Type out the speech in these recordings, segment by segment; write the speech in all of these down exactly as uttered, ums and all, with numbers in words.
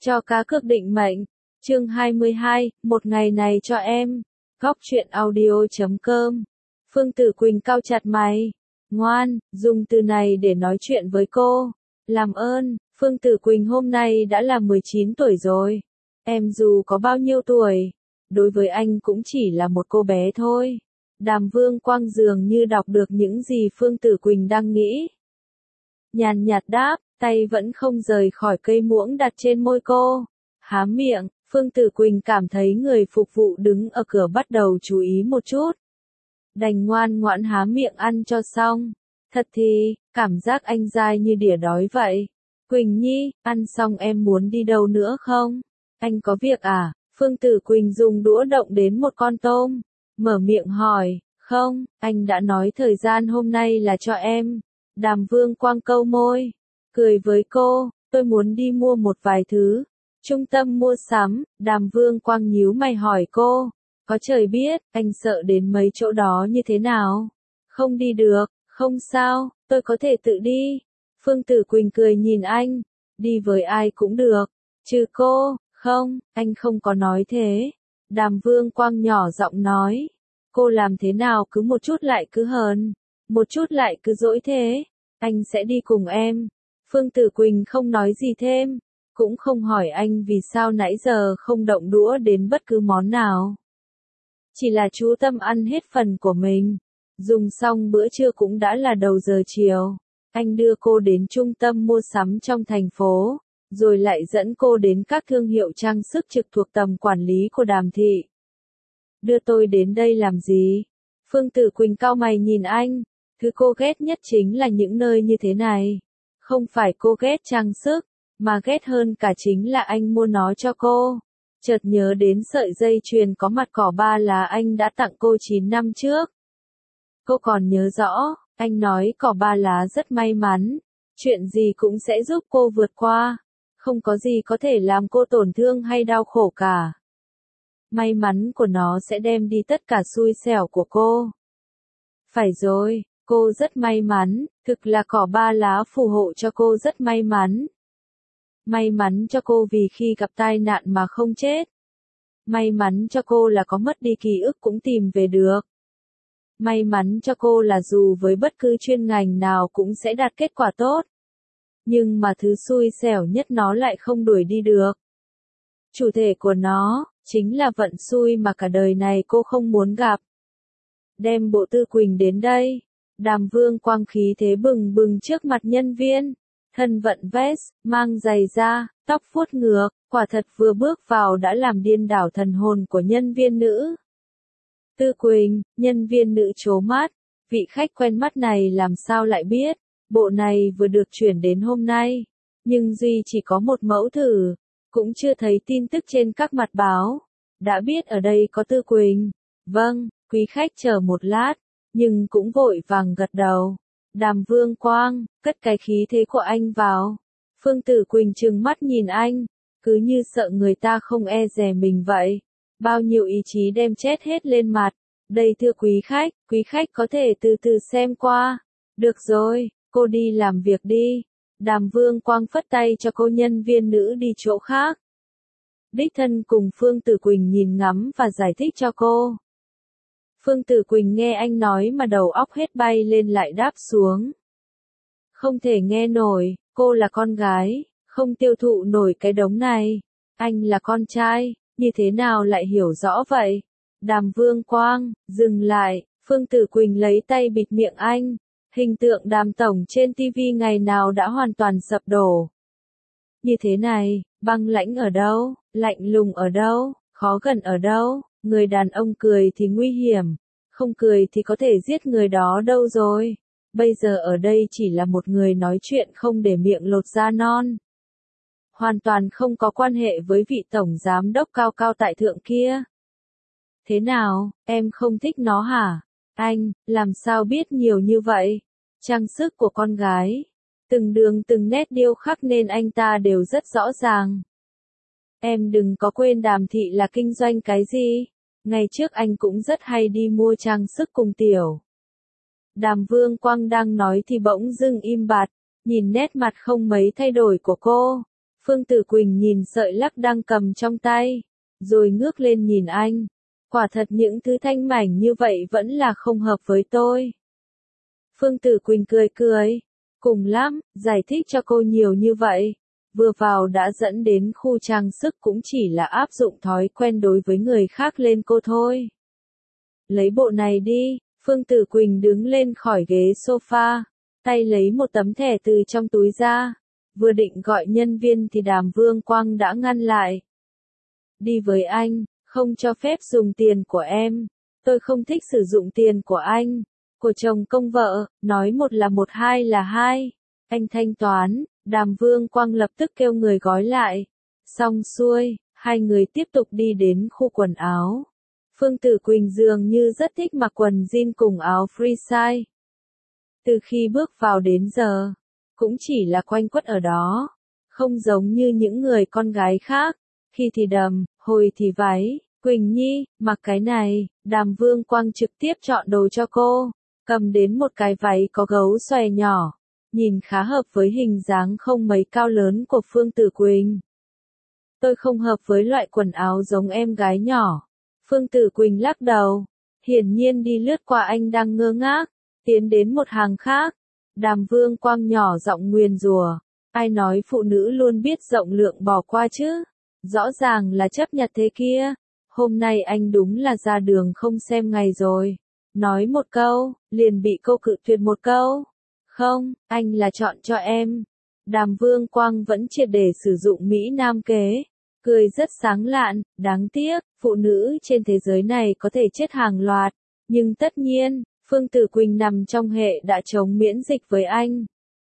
Cho cá cược định mệnh. Chương hai mươi hai, một ngày này cho em. Góc truyện audio chấm com. Phương Tử Quỳnh cau chặt mày. Ngoan, dùng từ này để nói chuyện với cô. Làm ơn, Phương Tử Quỳnh hôm nay đã là mười chín tuổi rồi. Em dù có bao nhiêu tuổi, đối với anh cũng chỉ là một cô bé thôi. Đàm Vương Quang dường như đọc được những gì Phương Tử Quỳnh đang nghĩ. Nhàn nhạt đáp, tay vẫn không rời khỏi cây muỗng đặt trên môi cô. Há miệng, Phương Tử Quỳnh cảm thấy người phục vụ đứng ở cửa bắt đầu chú ý một chút. Đành ngoan ngoãn há miệng ăn cho xong. Thật thì, cảm giác anh dai như đỉa đói vậy. Quỳnh Nhi, ăn xong em muốn đi đâu nữa không? Anh có việc à? Phương Tử Quỳnh dùng đũa động đến một con tôm. Mở miệng hỏi, không, anh đã nói thời gian hôm nay là cho em. Đàm Vương Quang câu môi, cười với cô, tôi muốn đi mua một vài thứ. Trung tâm mua sắm, Đàm Vương Quang nhíu mày hỏi cô, có trời biết, anh sợ đến mấy chỗ đó như thế nào? Không đi được, không sao, tôi có thể tự đi. Phương Tử Quỳnh cười nhìn anh, đi với ai cũng được, trừ cô, không, anh không có nói thế. Đàm Vương Quang nhỏ giọng nói, cô làm thế nào cứ một chút lại cứ hờn, một chút lại cứ dỗi thế, anh sẽ đi cùng em. Phương Tử Quỳnh không nói gì thêm, cũng không hỏi anh vì sao nãy giờ không động đũa đến bất cứ món nào. Chỉ là chú tâm ăn hết phần của mình. Dùng xong bữa trưa cũng đã là đầu giờ chiều. Anh đưa cô đến trung tâm mua sắm trong thành phố, rồi lại dẫn cô đến các thương hiệu trang sức trực thuộc tầm quản lý của Đàm thị. Đưa tôi đến đây làm gì? Phương Tử Quỳnh cau mày nhìn anh, thứ cô ghét nhất chính là những nơi như thế này. Không phải cô ghét trang sức, mà ghét hơn cả chính là anh mua nó cho cô. Chợt nhớ đến sợi dây chuyền có mặt cỏ ba lá anh đã tặng cô chín năm trước. Cô còn nhớ rõ, anh nói cỏ ba lá rất may mắn, chuyện gì cũng sẽ giúp cô vượt qua, không có gì có thể làm cô tổn thương hay đau khổ cả. May mắn của nó sẽ đem đi tất cả xui xẻo của cô. Phải rồi, cô rất may mắn, thực là cỏ ba lá phù hộ cho cô rất may mắn. May mắn cho cô vì khi gặp tai nạn mà không chết. May mắn cho cô là có mất đi ký ức cũng tìm về được. May mắn cho cô là dù với bất cứ chuyên ngành nào cũng sẽ đạt kết quả tốt. Nhưng mà thứ xui xẻo nhất nó lại không đuổi đi được. Chủ thể của nó, chính là vận xui mà cả đời này cô không muốn gặp. Đem bộ Tư Quỳnh đến đây. Đàm Vương Quang khí thế bừng bừng trước mặt nhân viên. Thân vận vest, mang giày da, tóc vuốt ngược, quả thật vừa bước vào đã làm điên đảo thần hồn của nhân viên nữ. Tư Quỳnh, nhân viên nữ trố mắt, vị khách quen mắt này làm sao lại biết, bộ này vừa được chuyển đến hôm nay, nhưng Duy chỉ có một mẫu thử, cũng chưa thấy tin tức trên các mặt báo, đã biết ở đây có Tư Quỳnh. Vâng, quý khách chờ một lát, nhưng cũng vội vàng gật đầu. Đàm Vương Quang, cất cái khí thế của anh vào. Phương Tử Quỳnh trừng mắt nhìn anh, cứ như sợ người ta không e dè mình vậy. Bao nhiêu ý chí đem chết hết lên mặt. Đây thưa quý khách, quý khách có thể từ từ xem qua. Được rồi, cô đi làm việc đi. Đàm Vương Quang phất tay cho cô nhân viên nữ đi chỗ khác. Đích thân cùng Phương Tử Quỳnh nhìn ngắm và giải thích cho cô. Phương Tử Quỳnh nghe anh nói mà đầu óc hết bay lên lại đáp xuống. Không thể nghe nổi, cô là con gái, không tiêu thụ nổi cái đống này. Anh là con trai, như thế nào lại hiểu rõ vậy? Đàm Vương Quang, dừng lại, Phương Tử Quỳnh lấy tay bịt miệng anh. Hình tượng Đàm tổng trên ti vi ngày nào đã hoàn toàn sập đổ. Như thế này, băng lãnh ở đâu, lạnh lùng ở đâu, khó gần ở đâu? Người đàn ông cười thì nguy hiểm, không cười thì có thể giết người đó đâu rồi. Bây giờ ở đây chỉ là một người nói chuyện không để miệng lột da non. Hoàn toàn không có quan hệ với vị tổng giám đốc cao cao tại thượng kia. Thế nào, em không thích nó hả? Anh, làm sao biết nhiều như vậy? Trang sức của con gái, từng đường từng nét điêu khắc nên anh ta đều rất rõ ràng. Em đừng có quên Đàm thị là kinh doanh cái gì. Ngày trước anh cũng rất hay đi mua trang sức cùng Tiểu. Đàm Vương Quang đang nói thì bỗng dưng im bặt, nhìn nét mặt không mấy thay đổi của cô. Phương Tử Quỳnh nhìn sợi lắc đang cầm trong tay, rồi ngước lên nhìn anh. Quả thật những thứ thanh mảnh như vậy vẫn là không hợp với tôi. Phương Tử Quỳnh cười cười. Cùng lắm, giải thích cho cô nhiều như vậy. Vừa vào đã dẫn đến khu trang sức cũng chỉ là áp dụng thói quen đối với người khác lên cô thôi. Lấy bộ này đi, Phương Tử Quỳnh đứng lên khỏi ghế sofa, tay lấy một tấm thẻ từ trong túi ra. Vừa định gọi nhân viên thì Đàm Vương Quang đã ngăn lại. Đi với anh, không cho phép dùng tiền của em. Tôi không thích sử dụng tiền của anh, của chồng công vợ, nói một là một hai là hai. Anh thanh toán, Đàm Vương Quang lập tức kêu người gói lại. Xong xuôi, hai người tiếp tục đi đến khu quần áo. Phương Tử Quỳnh dường như rất thích mặc quần jean cùng áo free size. Từ khi bước vào đến giờ, cũng chỉ là quanh quất ở đó, không giống như những người con gái khác, khi thì đầm, hồi thì váy. Quỳnh Nhi, mặc cái này. Đàm Vương Quang trực tiếp chọn đồ cho cô, cầm đến một cái váy có gấu xòe nhỏ, nhìn khá hợp với hình dáng không mấy cao lớn của Phương Tử Quỳnh. Tôi không hợp với loại quần áo giống em gái nhỏ. Phương Tử Quỳnh lắc đầu, hiển nhiên đi lướt qua anh đang ngơ ngác, tiến đến một hàng khác. Đàm Vương Quang nhỏ giọng nguyền rủa, ai nói phụ nữ luôn biết rộng lượng bỏ qua chứ, rõ ràng là chấp nhặt thế kia. Hôm nay anh đúng là ra đường không xem ngày rồi. Nói một câu, liền bị cô cự tuyệt một câu. Không, anh là chọn cho em. Đàm Vương Quang vẫn triệt để sử dụng Mỹ Nam kế. Cười rất sáng lạn, đáng tiếc, phụ nữ trên thế giới này có thể chết hàng loạt. Nhưng tất nhiên, Phương Tử Quỳnh nằm trong hệ đã chống miễn dịch với anh.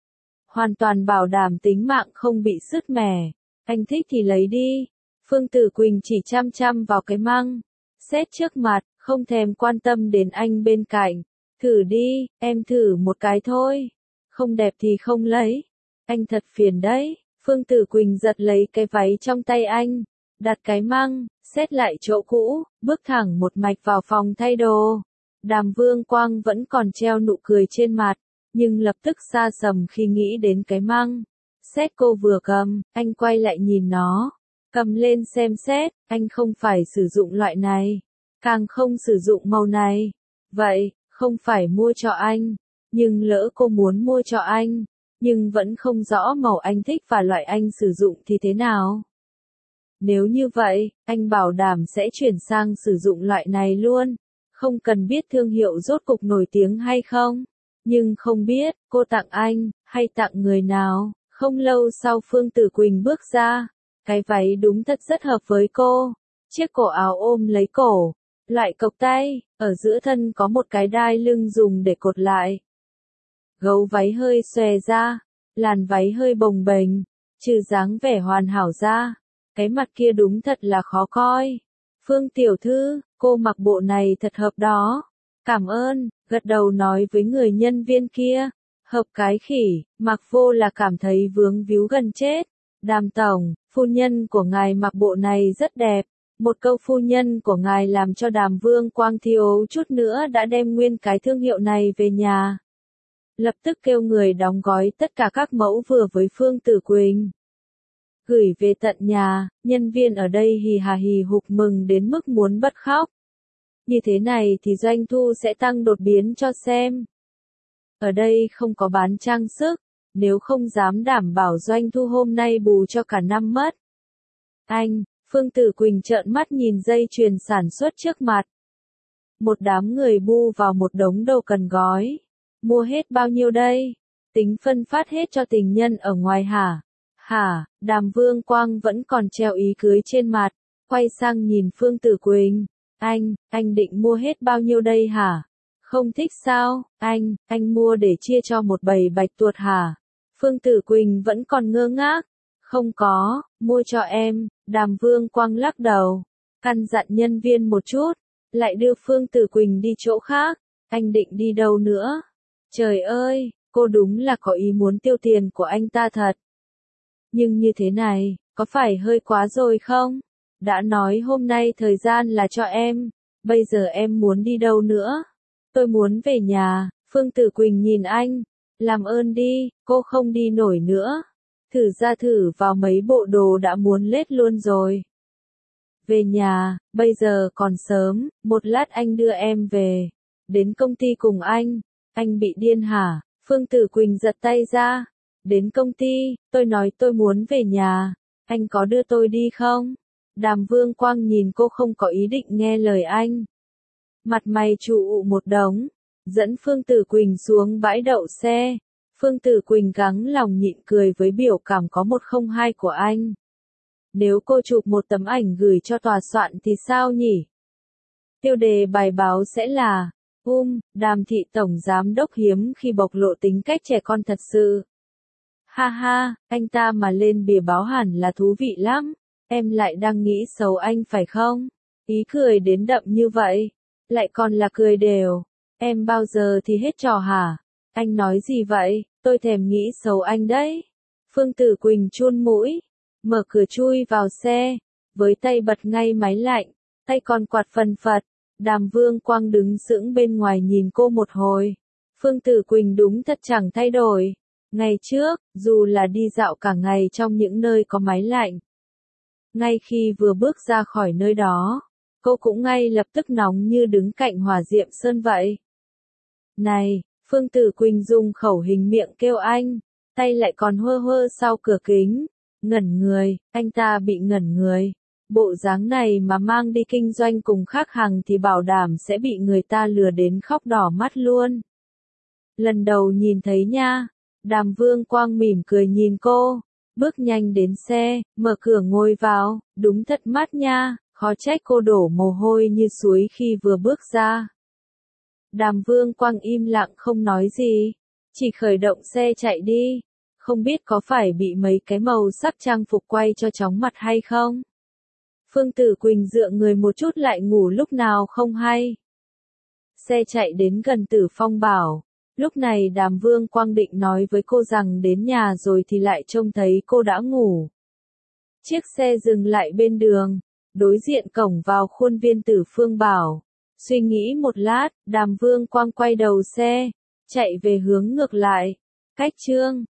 Hoàn toàn bảo đảm tính mạng không bị sứt mẻ. Anh thích thì lấy đi. Phương Tử Quỳnh chỉ chăm chăm vào cái măng, xét trước mặt, không thèm quan tâm đến anh bên cạnh. Thử đi, em thử một cái thôi. Không đẹp thì không lấy. Anh thật phiền đấy. Phương Tử Quỳnh giật lấy cái váy trong tay anh, đặt cái măng, xét lại chỗ cũ, bước thẳng một mạch vào phòng thay đồ. Đàm Vương Quang vẫn còn treo nụ cười trên mặt, nhưng lập tức xa sầm khi nghĩ đến cái măng. Xét cô vừa cầm, anh quay lại nhìn nó. Cầm lên xem xét, anh không phải sử dụng loại này, càng không sử dụng màu này. Vậy, không phải mua cho anh, nhưng lỡ cô muốn mua cho anh, nhưng vẫn không rõ màu anh thích và loại anh sử dụng thì thế nào? Nếu như vậy, anh bảo đảm sẽ chuyển sang sử dụng loại này luôn, không cần biết thương hiệu rốt cục nổi tiếng hay không. Nhưng không biết, cô tặng anh, hay tặng người nào. Không lâu sau Phương Tử Quỳnh bước ra. Cái váy đúng thật rất hợp với cô. Chiếc cổ áo ôm lấy cổ, loại cộc tay, ở giữa thân có một cái đai lưng dùng để cột lại. Gấu váy hơi xòe ra, làn váy hơi bồng bềnh, trừ dáng vẻ hoàn hảo ra, cái mặt kia đúng thật là khó coi. Phương tiểu thư, cô mặc bộ này thật hợp đó. Cảm ơn, gật đầu nói với người nhân viên kia. Hợp cái khỉ, mặc vô là cảm thấy vướng víu gần chết. Đàm tổng, phu nhân của ngài mặc bộ này rất đẹp. Một câu phu nhân của ngài làm cho Đàm Vương Quang thiếu chút nữa đã đem nguyên cái thương hiệu này về nhà. Lập tức kêu người đóng gói tất cả các mẫu vừa với Phương Tử Quỳnh. Gửi về tận nhà, nhân viên ở đây hì hà hì hục mừng đến mức muốn bật khóc. Như thế này thì doanh thu sẽ tăng đột biến cho xem. Ở đây không có bán trang sức, nếu không dám đảm bảo doanh thu hôm nay bù cho cả năm mất. Anh, Phương Tử Quỳnh trợn mắt nhìn dây chuyền sản xuất trước mặt. Một đám người bu vào một đống đồ cần gói. Mua hết bao nhiêu đây? Tính phân phát hết cho tình nhân ở ngoài hả? Hả? Đàm Vương Quang vẫn còn treo ý cưới trên mặt, quay sang nhìn Phương Tử Quỳnh. Anh, anh định mua hết bao nhiêu đây hả? Không thích sao? Anh, anh mua để chia cho một bầy bạch tuộc hả? Phương Tử Quỳnh vẫn còn ngơ ngác. Không có, mua cho em. Đàm Vương Quang lắc đầu, căn dặn nhân viên một chút, lại đưa Phương Tử Quỳnh đi chỗ khác. Anh định đi đâu nữa? Trời ơi, cô đúng là có ý muốn tiêu tiền của anh ta thật. Nhưng như thế này, có phải hơi quá rồi không? Đã nói hôm nay thời gian là cho em, bây giờ em muốn đi đâu nữa? Tôi muốn về nhà. Phương Tử Quỳnh nhìn anh, làm ơn đi, cô không đi nổi nữa. thử ra thử vào mấy bộ đồ đã muốn lết luôn rồi. Về nhà, bây giờ còn sớm, một lát anh đưa em về. Đến công ty cùng anh, anh bị điên hả? Phương Tử Quỳnh giật tay ra. Đến công ty, tôi nói tôi muốn về nhà, anh có đưa tôi đi không? Đàm Vương Quang nhìn cô không có ý định nghe lời anh. Mặt mày trụ một đống, dẫn Phương Tử Quỳnh xuống bãi đậu xe. Phương Tử Quỳnh gắng lòng nhịn cười với biểu cảm có một không hai của anh. Nếu cô chụp một tấm ảnh gửi cho tòa soạn thì sao nhỉ? Tiêu đề bài báo sẽ là, um, Đàm thị tổng giám đốc hiếm khi bộc lộ tính cách trẻ con thật sự. Ha ha, anh ta mà lên bìa báo hẳn là thú vị lắm. Em lại đang nghĩ xấu anh phải không? Ý cười đến đậm như vậy, lại còn là cười đều. Em bao giờ thì hết trò hả? Anh nói gì vậy? Tôi thèm nghĩ xấu anh đấy. Phương Tử Quỳnh chun mũi, mở cửa chui vào xe, với tay bật ngay máy lạnh, tay còn quạt phần phật. Đàm Vương Quang đứng sững bên ngoài nhìn cô một hồi. Phương Tử Quỳnh đúng thật chẳng thay đổi. Ngày trước, dù là đi dạo cả ngày trong những nơi có máy lạnh, ngay khi vừa bước ra khỏi nơi đó, cô cũng ngay lập tức nóng như đứng cạnh hỏa diệm sơn vậy. Này, Phương Tử Quỳnh dùng khẩu hình miệng kêu anh, tay lại còn hơ hơ sau cửa kính, ngẩn người, anh ta bị ngẩn người. Bộ dáng này mà mang đi kinh doanh cùng khách hàng thì bảo đảm sẽ bị người ta lừa đến khóc đỏ mắt luôn. Lần đầu nhìn thấy nha. Đàm Vương Quang mỉm cười nhìn cô, bước nhanh đến xe, mở cửa ngồi vào, đúng thật mát nha, khó trách cô đổ mồ hôi như suối khi vừa bước ra. Đàm Vương Quang im lặng không nói gì, chỉ khởi động xe chạy đi, không biết có phải bị mấy cái màu sắc trang phục quay cho chóng mặt hay không. Phương Tử Quỳnh dựa người một chút lại ngủ lúc nào không hay. Xe chạy đến gần Tử Phong Bảo. Lúc này Đàm Vương Quang định nói với cô rằng đến nhà rồi thì lại trông thấy cô đã ngủ. Chiếc xe dừng lại bên đường, đối diện cổng vào khuôn viên Tử Phương Bảo. Suy nghĩ một lát, Đàm Vương Quang quay đầu xe, chạy về hướng ngược lại. Cách Trương